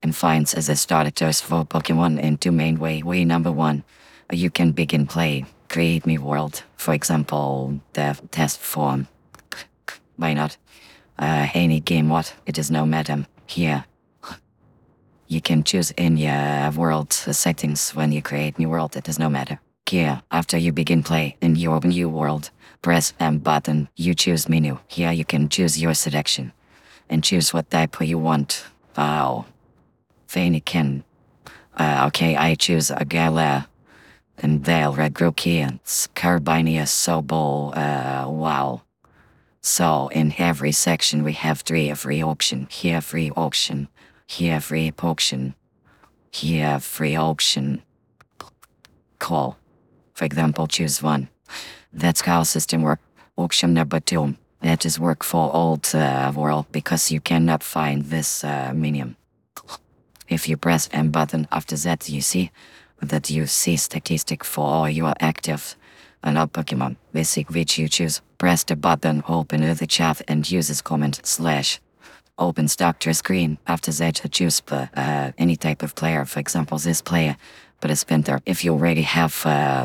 and finds as a starters for Pokemon in two main way. Way number one, you can begin play, create new world. For example, the test form. Why not? Any game what? It is no matter. Here, you can choose in your world settings when you create new world. It is no matter. Here, after you begin play in your new world, press M button, you choose menu. Here you can choose your selection and choose what type you want. Wow. Fennekin. Okay, I choose a Gala and Dale Regrokians, Carbineus Sobol. Wow. So in every section we have three free auction. Here free auction. Here free auction. Here free auction. Call. For example, choose one. That's how system work. Auction number two. That is work for old world because you cannot find this minion. If you press M button after that you see statistic for all your active and all Pokemon. Basic which you choose. Press the button, open the chat and uses comment / open starter screen. After that choose any type of player. For example, this player, but a sprinter. If you already have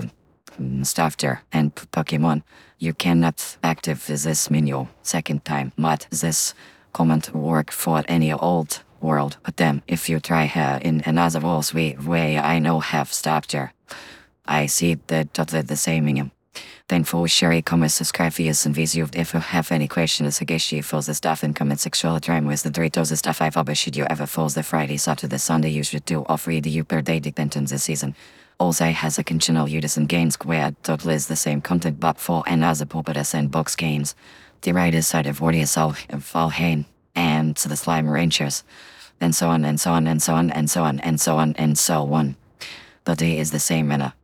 starter and Pokemon, you cannot active this menu second time. But this comment work for any old world. But then if you try in another world way I know have starter, I see that the same menu. Then for sharing, comment, subscribe, views and views. If you have any questions, suggestions for the stuff in comment section, try with the Doritos stuff I publish. Should you ever falls the Friday, Saturday, Sunday, you should do off read you per day dependent this season. Also has a conditional use and gain squared. Total is the same content but for another purpose and box games. The right side of Warrior and Falhain and the Slime Rangers. And so on and so on and so on and so on and so on and so on. But it is the same manner.